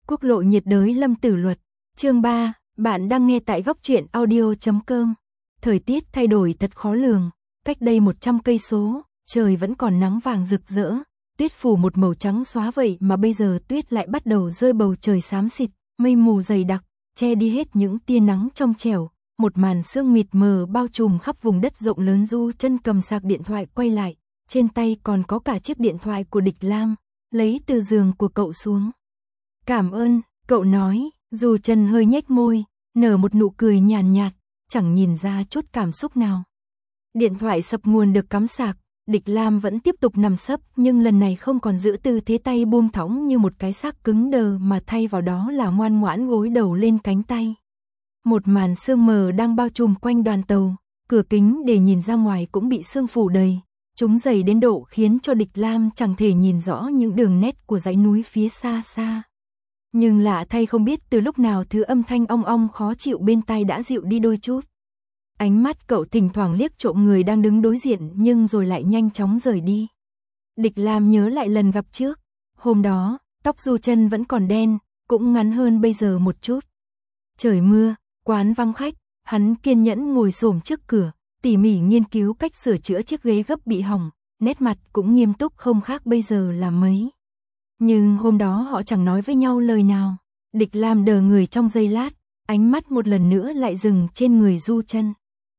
Quốc lộ nhiệt đới Lâm Tử Luật, chương 3, bạn đang nghe tại góc truyện audio.com. Thời tiết thay đổi thật khó lường, cách đây 100 cây số, trời vẫn còn nắng vàng rực rỡ, tuyết phủ một màu trắng xóa vậy mà bây giờ tuyết lại bắt đầu rơi, bầu trời xám xịt, mây mù dày đặc, che đi hết những tia nắng trong trẻo, một màn sương mịt mờ bao trùm khắp vùng đất rộng lớn. Du Chân cầm sạc điện thoại quay lại, trên tay còn có cả chiếc điện thoại của Địch Lam, lấy từ giường của cậu xuống. Cảm ơn, cậu nói. Du Chân hơi nhếch môi, nở một nụ cười nhàn nhạt, chẳng nhìn ra chút cảm xúc nào. Điện thoại sập nguồn được cắm sạc, Địch Lam vẫn tiếp tục nằm sấp, nhưng lần này không còn giữ tư thế tay buông thõng như một cái xác cứng đờ, mà thay vào đó là ngoan ngoãn gối đầu lên cánh tay. Một màn sương mờ đang bao trùm quanh đoàn tàu, cửa kính để nhìn ra ngoài cũng bị sương phủ đầy, chúng dày đến độ khiến cho Địch Lam chẳng thể nhìn rõ những đường nét của dãy núi phía xa xa. Nhưng lạ thay, không biết từ lúc nào thứ âm thanh ong ong khó chịu bên tai đã dịu đi đôi chút. Ánh mắt cậu thỉnh thoảng liếc trộm người đang đứng đối diện, nhưng rồi lại nhanh chóng rời đi. Địch Lam nhớ lại lần gặp trước, hôm đó, tóc Du Chân vẫn còn đen, cũng ngắn hơn bây giờ một chút. Trời mưa, quán vắng khách, hắn kiên nhẫn ngồi xổm trước cửa, tỉ mỉ nghiên cứu cách sửa chữa chiếc ghế gấp bị hỏng, nét mặt cũng nghiêm túc không khác bây giờ là mấy. Nhưng hôm đó họ chẳng nói với nhau lời nào. Địch Lam đờ người trong giây lát, ánh mắt một lần nữa lại dừng trên người Du Chân.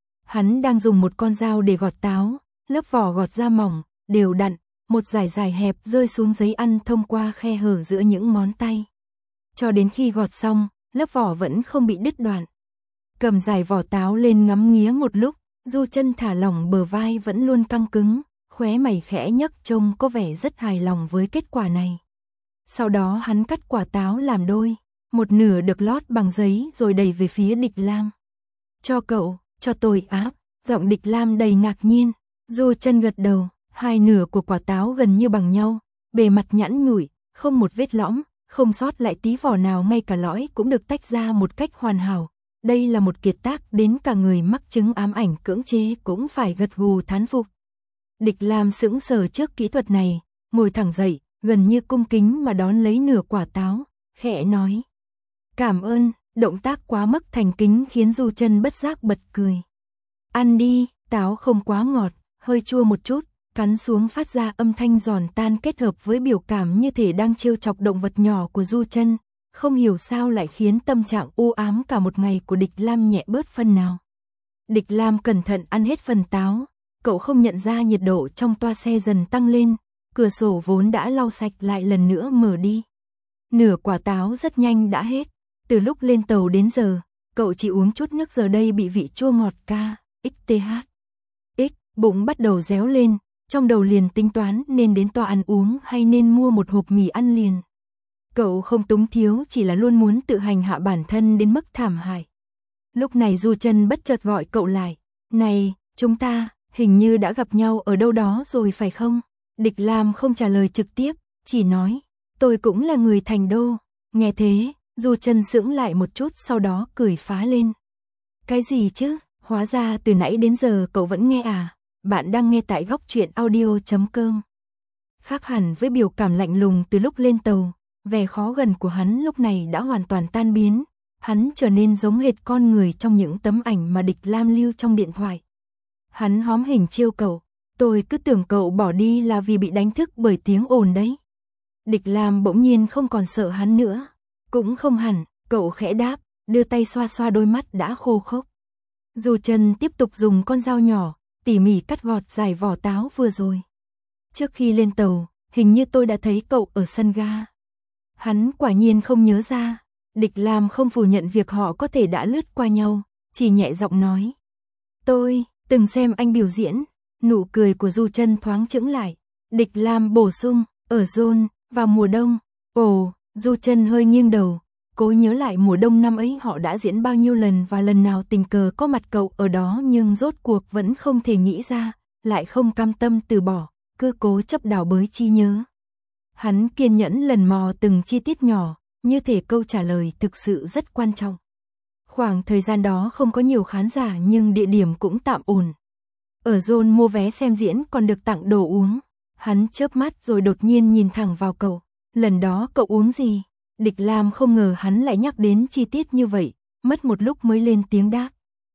Hắn đang dùng một con dao để gọt táo, lớp vỏ gọt ra mỏng, đều đặn, một dải dải hẹp rơi xuống giấy ăn thông qua khe hở giữa những ngón tay. Cho đến khi gọt xong, lớp vỏ vẫn không bị đứt đoạn. Cầm dải vỏ táo lên ngắm nghía một lúc, Du Chân thả lỏng bờ vai vẫn luôn căng cứng, khóe mày khẽ nhấc, trông có vẻ rất hài lòng với kết quả này. Sau đó hắn cắt quả táo làm đôi, một nửa được lót bằng giấy rồi đẩy về phía Địch Lam. Cho cậu, cho tôi áp, giọng Địch Lam đầy ngạc nhiên. Du Chân gật đầu, hai nửa của quả táo gần như bằng nhau, bề mặt nhẵn nhụi, không một vết lõm, không sót lại tí vỏ nào, ngay cả lõi cũng được tách ra một cách hoàn hảo. Đây là một kiệt tác đến cả người mắc chứng ám ảnh cưỡng chế cũng phải gật gù thán phục. Địch Lam sững sờ trước kỹ thuật này, ngồi thẳng dậy, gần như cung kính mà đón lấy nửa quả táo, khẽ nói: cảm ơn. Động tác quá mức thành kính khiến Du Chân bất giác bật cười. Ăn đi, táo không quá ngọt, hơi chua một chút, cắn xuống phát ra âm thanh giòn tan kết hợp với biểu cảm như thể đang trêu chọc động vật nhỏ của Du Chân, không hiểu sao lại khiến tâm trạng u ám cả một ngày của Địch Lam nhẹ bớt phần nào. Địch Lam cẩn thận ăn hết phần táo, cậu không nhận ra nhiệt độ trong toa xe dần tăng lên, cửa sổ vốn đã lau sạch lại lần nữa mở đi. Nửa quả táo rất nhanh đã hết. Từ lúc lên tàu đến giờ, cậu chỉ uống chút nước, giờ đây bị vị chua ngọt KXTH. Bụng bắt đầu réo lên, trong đầu liền tính toán nên đến tòa ăn uống hay nên mua một hộp mì ăn liền. Cậu không túng thiếu, chỉ là luôn muốn tự hành hạ bản thân đến mức thảm hại. Lúc này Du Chân bất chợt gọi cậu lại. Này, chúng ta, hình như đã gặp nhau ở đâu đó rồi phải không? Địch Lam không trả lời trực tiếp, chỉ nói, tôi cũng là người Thành Đô. Nghe thế, Du Chân sững lại một chút, sau đó cười phá lên. Cái gì chứ, hóa ra từ nãy đến giờ cậu vẫn nghe à? Bạn đang nghe tại góc truyện audio.com. Khác hẳn với biểu cảm lạnh lùng từ lúc lên tàu, vẻ khó gần của hắn lúc này đã hoàn toàn tan biến. Hắn trở nên giống hệt con người trong những tấm ảnh mà Địch Lam lưu trong điện thoại. Hắn hóm hình trêu cậu, tôi cứ tưởng cậu bỏ đi là vì bị đánh thức bởi tiếng ồn đấy. Địch Lam bỗng nhiên không còn sợ hắn nữa. Cũng không hẳn, cậu khẽ đáp, đưa tay xoa xoa đôi mắt đã khô khốc. Du Chân tiếp tục dùng con dao nhỏ, tỉ mỉ cắt gọt dải vỏ táo vừa rồi. Trước khi lên tàu, hình như tôi đã thấy cậu ở sân ga. Hắn quả nhiên không nhớ ra. Địch Lam không phủ nhận việc họ có thể đã lướt qua nhau, chỉ nhẹ giọng nói. Tôi từng xem anh biểu diễn. Nụ cười của Du Chân thoáng chững lại. Địch Lam bổ sung, ở Zone, vào mùa đông. Ồ. Du Chân hơi nghiêng đầu, cố nhớ lại mùa đông năm ấy họ đã diễn bao nhiêu lần và lần nào tình cờ có mặt cậu ở đó, nhưng rốt cuộc vẫn không thể nghĩ ra, lại không cam tâm từ bỏ, cứ cố chấp đào bới trí nhớ. Hắn kiên nhẫn lần mò từng chi tiết nhỏ, như thể câu trả lời thực sự rất quan trọng. Khoảng thời gian đó không có nhiều khán giả nhưng địa điểm cũng tạm ổn. Ở Zone mua vé xem diễn còn được tặng đồ uống. Hắn chớp mắt rồi đột nhiên nhìn thẳng vào cậu. Lần đó cậu uống gì? Địch Lam không ngờ hắn lại nhắc đến chi tiết như vậy, mất một lúc mới lên tiếng đáp.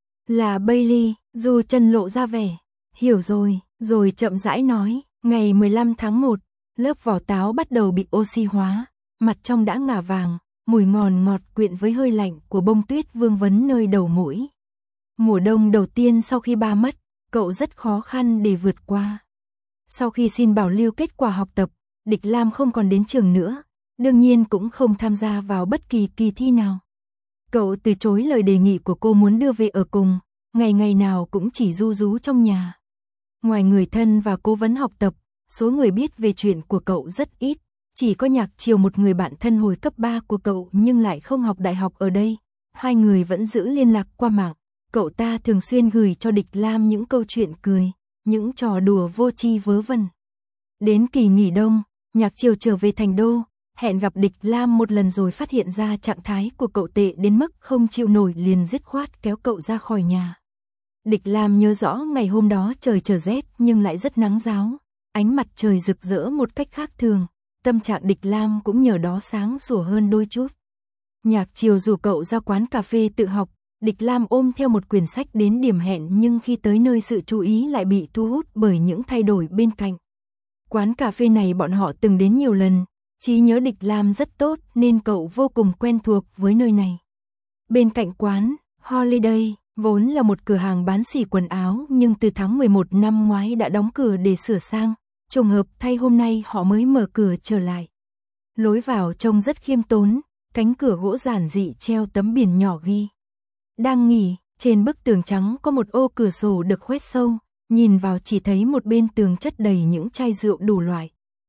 Là Bailey, Du Chân lộ ra vẻ hiểu rồi chậm rãi nói, ngày 15 tháng 1, lớp vỏ táo bắt đầu bị oxy hóa, mặt trong đã ngả vàng, mùi ngọt quyện với hơi lạnh của bông tuyết vương vấn nơi đầu mũi. Mùa đông đầu tiên sau khi ba mất, cậu rất khó khăn để vượt qua. Sau khi xin bảo lưu kết quả học tập, Địch Lam không còn đến trường nữa, đương nhiên cũng không tham gia vào bất kỳ kỳ thi nào. Cậu từ chối lời đề nghị của cô muốn đưa về ở cùng, ngày nào cũng chỉ ru rú trong nhà. Ngoài người thân và cố vấn học tập, số người biết về chuyện của cậu rất ít, chỉ có Nhạc Chiều, một người bạn thân hồi cấp 3 của cậu nhưng lại không học đại học ở đây. Hai người vẫn giữ liên lạc qua mạng, cậu ta thường xuyên gửi cho Địch Lam những câu chuyện cười, những trò đùa vô tri vớ vẩn. Đến kỳ nghỉ đông, Nhạc Chiều trở về thành đô, hẹn gặp Địch Lam một lần rồi phát hiện ra trạng thái của cậu tệ đến mức không chịu nổi, liền dứt khoát kéo cậu ra khỏi nhà. Địch Lam nhớ rõ ngày hôm đó trời trở rét nhưng lại rất nắng ráo, ánh mặt trời rực rỡ một cách khác thường, tâm trạng Địch Lam cũng nhờ đó sáng sủa hơn đôi chút. Nhạc Chiều rủ cậu ra quán cà phê tự học, Địch Lam ôm theo một quyển sách đến điểm hẹn nhưng khi tới nơi sự chú ý lại bị thu hút bởi những thay đổi bên cạnh. Quán cà phê này bọn họ từng đến nhiều lần, trí nhớ Địch Lam rất tốt nên cậu vô cùng quen thuộc với nơi này. Bên cạnh quán, Holiday, vốn là một cửa hàng bán xỉ quần áo nhưng từ tháng 11 năm ngoái đã đóng cửa để sửa sang, trùng hợp thay hôm nay họ mới mở cửa trở lại. Lối vào trông rất khiêm tốn, cánh cửa gỗ giản dị treo tấm biển nhỏ ghi đang nghỉ, trên bức tường trắng có một ô cửa sổ được khoét sâu, nhìn vào chỉ thấy một bên tường chất đầy những chai rượu đủ loại.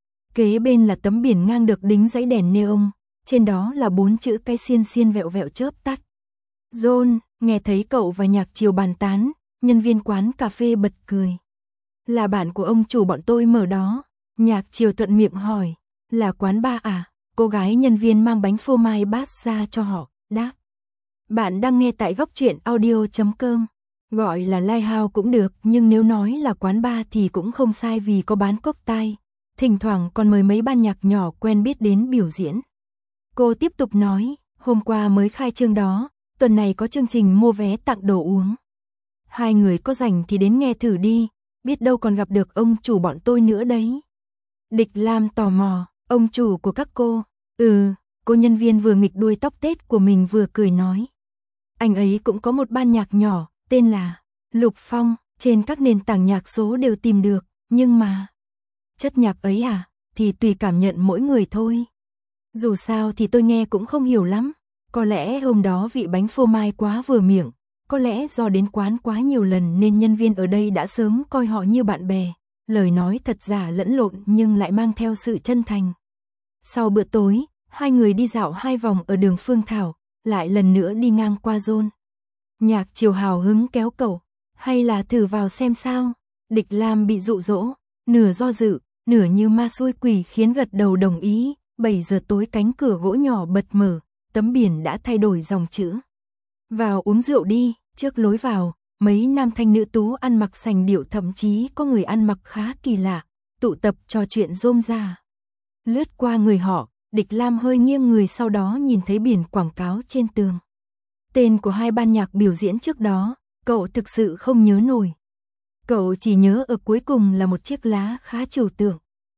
Kế bên là tấm biển ngang được đính dãy đèn neon, trên đó là 4 chữ cái xiên vẹo vẹo chớp tắt. John, nghe thấy cậu và Nhạc Chiều bàn tán, nhân viên quán cà phê bật cười. Là bạn của ông chủ bọn tôi mở đó. Nhạc Chiều thuận miệng hỏi, là quán bar à? Cô gái nhân viên mang bánh phô mai bát ra cho họ, đáp. Bạn đang nghe tại góc truyện audio.com. Gọi là Lighthouse cũng được, nhưng nếu nói là quán bar thì cũng không sai vì có bán cocktail. Thỉnh thoảng còn mời mấy ban nhạc nhỏ quen biết đến biểu diễn. Cô tiếp tục nói, hôm qua mới khai trương đó, tuần này có chương trình mua vé tặng đồ uống. Hai người có rảnh thì đến nghe thử đi, biết đâu còn gặp được ông chủ bọn tôi nữa đấy. Địch Lam tò mò, ông chủ của các cô? Cô nhân viên vừa nghịch đuôi tóc tết của mình vừa cười nói. Anh ấy cũng có một ban nhạc nhỏ, tên là Lục Phong, trên các nền tảng nhạc số đều tìm được, nhưng mà chất nhạc ấy à, thì tùy cảm nhận mỗi người thôi. Dù sao thì tôi nghe cũng không hiểu lắm, có lẽ hôm đó vị bánh phô mai quá vừa miệng, có lẽ do đến quán quá nhiều lần nên nhân viên ở đây đã sớm coi họ như bạn bè, lời nói thật giả lẫn lộn nhưng lại mang theo sự chân thành. Sau bữa tối, hai người đi dạo 2 vòng ở đường Phương Thảo, lại lần nữa đi ngang qua John. Nhạc Chiều hào hứng kéo cậu, hay là thử vào xem sao? Địch Lam bị dụ dỗ, nửa do dự, nửa như ma xui quỷ khiến gật đầu đồng ý. 7 giờ tối cánh cửa gỗ nhỏ bật mở, tấm biển đã thay đổi dòng chữ. Vào uống rượu đi. Trước lối vào, mấy nam thanh nữ tú ăn mặc sành điệu, thậm chí có người ăn mặc khá kỳ lạ, tụ tập trò chuyện rôm rả. Lướt qua người họ, Địch Lam hơi nghiêng người, sau đó nhìn thấy biển quảng cáo trên tường. Tên của hai ban nhạc biểu diễn trước đó, cậu thực sự không nhớ nổi. Cậu chỉ nhớ ở cuối cùng là một chiếc lá khá trừu tượng.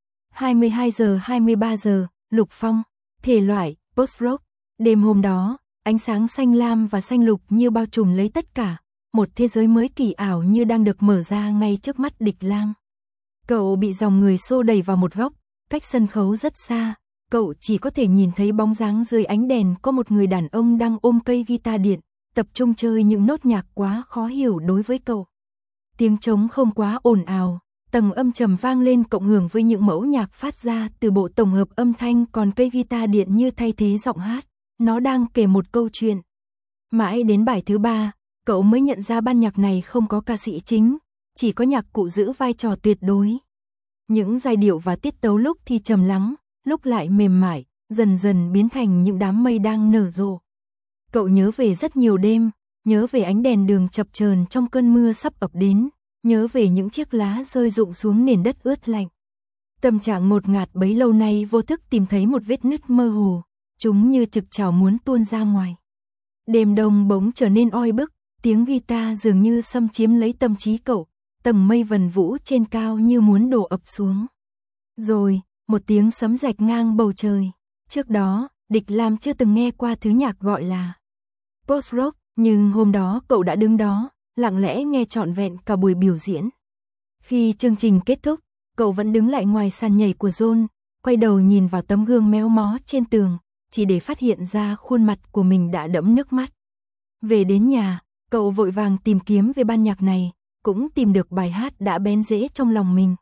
22 giờ 23 giờ, Lục Phong, thể loại post-rock. Đêm hôm đó, ánh sáng xanh lam và xanh lục như bao trùm lấy tất cả, một thế giới mới kỳ ảo như đang được mở ra ngay trước mắt Địch Lam. Cậu bị dòng người xô đẩy vào một góc, cách sân khấu rất xa, cậu chỉ có thể nhìn thấy bóng dáng dưới ánh đèn có một người đàn ông đang ôm cây guitar điện, tập trung chơi những nốt nhạc quá khó hiểu đối với cậu. Tiếng trống không quá ồn ào, tầng âm trầm vang lên cộng hưởng với những mẫu nhạc phát ra từ bộ tổng hợp âm thanh, còn cây guitar điện như thay thế giọng hát, nó đang kể một câu chuyện. Mãi đến bài thứ 3, cậu mới nhận ra ban nhạc này không có ca sĩ chính, chỉ có nhạc cụ giữ vai trò tuyệt đối. Những giai điệu và tiết tấu lúc thì trầm lắng, lúc lại mềm mại, dần dần biến thành những đám mây đang nở rộ. Cậu nhớ về rất nhiều đêm, nhớ về ánh đèn đường chập chờn trong cơn mưa sắp ập đến, nhớ về những chiếc lá rơi rụng xuống nền đất ướt lạnh. Tâm trạng ngột ngạt bấy lâu nay vô thức tìm thấy một vết nứt mơ hồ, chúng như trực trào muốn tuôn ra ngoài. Đêm đông bỗng trở nên oi bức, tiếng guitar dường như xâm chiếm lấy tâm trí cậu, tầng mây vần vũ trên cao như muốn đổ ập xuống. Rồi, một tiếng sấm rạch ngang bầu trời. Trước đó, Địch Lam chưa từng nghe qua thứ nhạc gọi là post-rock, nhưng hôm đó cậu đã đứng đó, lặng lẽ nghe trọn vẹn cả buổi biểu diễn. Khi chương trình kết thúc, cậu vẫn đứng lại ngoài sàn nhảy của John, quay đầu nhìn vào tấm gương méo mó trên tường, chỉ để phát hiện ra khuôn mặt của mình đã đẫm nước mắt. Về đến nhà, cậu vội vàng tìm kiếm về ban nhạc này, cũng tìm được bài hát đã bén rễ trong lòng mình.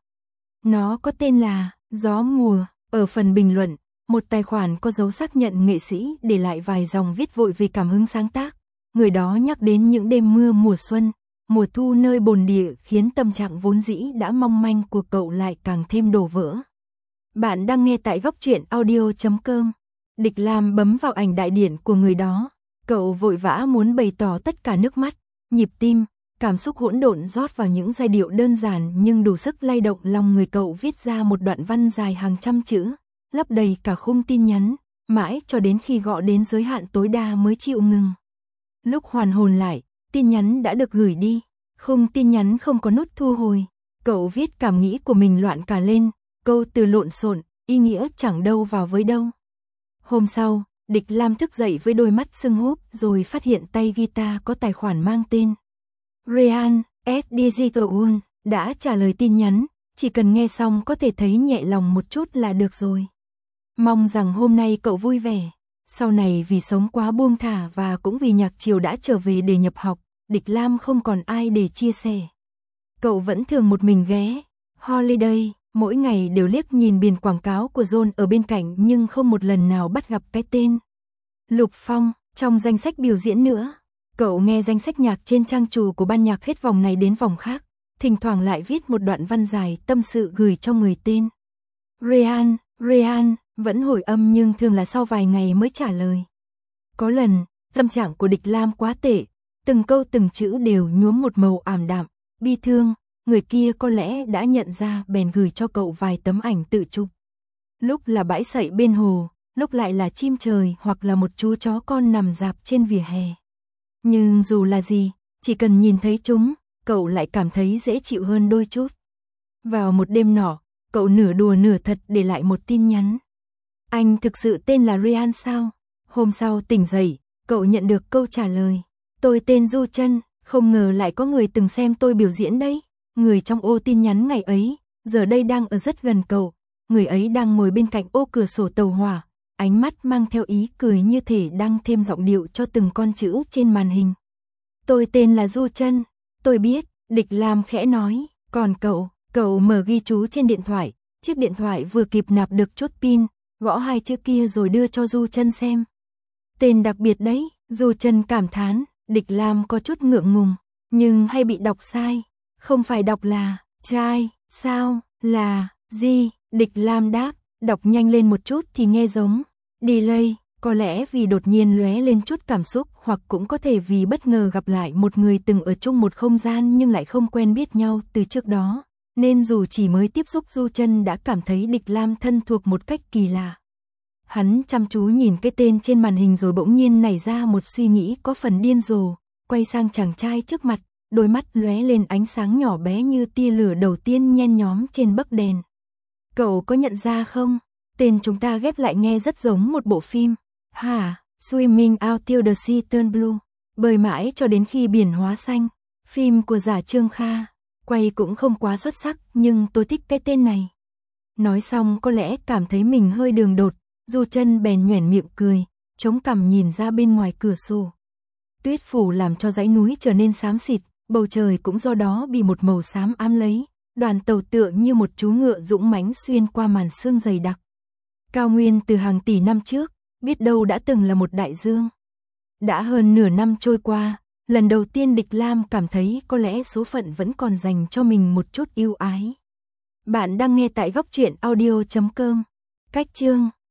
Nó có tên là Gió Mùa. Ở phần bình luận, một tài khoản có dấu xác nhận nghệ sĩ để lại vài dòng viết vội về cảm hứng sáng tác. Người đó nhắc đến những đêm mưa mùa xuân, mùa thu nơi bồn địa khiến tâm trạng vốn dĩ đã mong manh của cậu lại càng thêm đổ vỡ. Bạn đang nghe tại góc truyện audio.com. Địch Lam bấm vào ảnh đại điển của người đó. Cậu vội vã muốn bày tỏ tất cả nước mắt, nhịp tim, cảm xúc hỗn độn rót vào những giai điệu đơn giản nhưng đủ sức lay động lòng người. Cậu viết ra một đoạn văn dài hàng trăm chữ, lấp đầy cả khung tin nhắn, mãi cho đến khi gõ đến giới hạn tối đa mới chịu ngừng. Lúc hoàn hồn lại, tin nhắn đã được gửi đi, khung tin nhắn không có nút thu hồi. Cậu viết cảm nghĩ của mình loạn cả lên, câu từ lộn xộn, ý nghĩa chẳng đâu vào với đâu. Hôm sau, Địch Lam thức dậy với đôi mắt sưng húp rồi phát hiện tay guitar có tài khoản mang tên Ryan S. Digital đã trả lời tin nhắn, chỉ cần nghe xong có thể thấy nhẹ lòng một chút là được rồi. Mong rằng hôm nay cậu vui vẻ. Sau này vì sống quá buông thả và cũng vì nhạc triều đã trở về để nhập học, Địch Lam không còn ai để chia sẻ. Cậu vẫn thường một mình ghé Holiday, mỗi ngày đều liếc nhìn biển quảng cáo của John ở bên cạnh nhưng không một lần nào bắt gặp cái tên Lục Phong trong danh sách biểu diễn nữa. Cậu nghe danh sách nhạc trên trang chủ của ban nhạc hết vòng này đến vòng khác, thỉnh thoảng lại viết một đoạn văn dài tâm sự gửi cho người tên Ryan, vẫn hồi âm nhưng thường là sau vài ngày mới trả lời. Có lần, tâm trạng của Địch Lam quá tệ, từng câu từng chữ đều nhuốm một màu ảm đạm, bi thương, người kia có lẽ đã nhận ra bèn gửi cho cậu vài tấm ảnh tự chụp. Lúc là bãi sậy bên hồ, lúc lại là chim trời hoặc là một chú chó con nằm rạp trên vỉa hè. Nhưng dù là gì, chỉ cần nhìn thấy chúng, cậu lại cảm thấy dễ chịu hơn đôi chút. Vào một đêm nọ, cậu nửa đùa nửa thật để lại một tin nhắn. Anh thực sự tên là Ryan sao? Hôm sau tỉnh dậy, cậu nhận được câu trả lời. Tôi tên Du Chân, không ngờ lại có người từng xem tôi biểu diễn đấy. Người trong ô tin nhắn ngày ấy, giờ đây đang ở rất gần cậu. Người ấy đang ngồi bên cạnh ô cửa sổ tàu hỏa, ánh mắt mang theo ý cười như thể đang thêm giọng điệu cho từng con chữ trên màn hình. Tôi tên là Du Chân, tôi biết, Địch Lam khẽ nói. Còn cậu mở ghi chú trên điện thoại, chiếc điện thoại vừa kịp nạp được chút pin, gõ hai chữ kia rồi đưa cho Du Chân xem. Tên đặc biệt đấy, Du Chân cảm thán. Địch Lam có chút ngượng ngùng, nhưng hay bị đọc sai. Không phải đọc là trai, sao, là gì? Địch Lam đáp, đọc nhanh lên một chút thì nghe giống delay, có lẽ vì đột nhiên lóe lên chút cảm xúc hoặc cũng có thể vì bất ngờ gặp lại một người từng ở chung một không gian nhưng lại không quen biết nhau từ trước đó, nên dù chỉ mới tiếp xúc Du Chân đã cảm thấy Địch Lam thân thuộc một cách kỳ lạ. Hắn chăm chú nhìn cái tên trên màn hình rồi bỗng nhiên nảy ra một suy nghĩ có phần điên rồ, quay sang chàng trai trước mặt, đôi mắt lóe lên ánh sáng nhỏ bé như tia lửa đầu tiên nhen nhóm trên bấc đèn. Cậu có nhận ra không? Tên chúng ta ghép lại nghe rất giống một bộ phim. Hả? Swimming out till the sea turn blue. Bơi mãi cho đến khi biển hóa xanh. Phim của giả Trương Kha. Quay cũng không quá xuất sắc nhưng tôi thích cái tên này. Nói xong có lẽ cảm thấy mình hơi đường đột, Du Chân bèn nhoẻn miệng cười, chống cằm nhìn ra bên ngoài cửa sổ. Tuyết phủ làm cho dãy núi trở nên xám xịt, bầu trời cũng do đó bị một màu xám ám lấy. Đoàn tàu tựa như một chú ngựa dũng mãnh xuyên qua màn sương dày đặc. Cao nguyên từ hàng tỷ năm trước, biết đâu đã từng là một đại dương. Đã hơn nửa năm trôi qua, lần đầu tiên Địch Lam cảm thấy có lẽ số phận vẫn còn dành cho mình một chút yêu ái. Bạn đang nghe tại góc truyện audio.com. Cách chương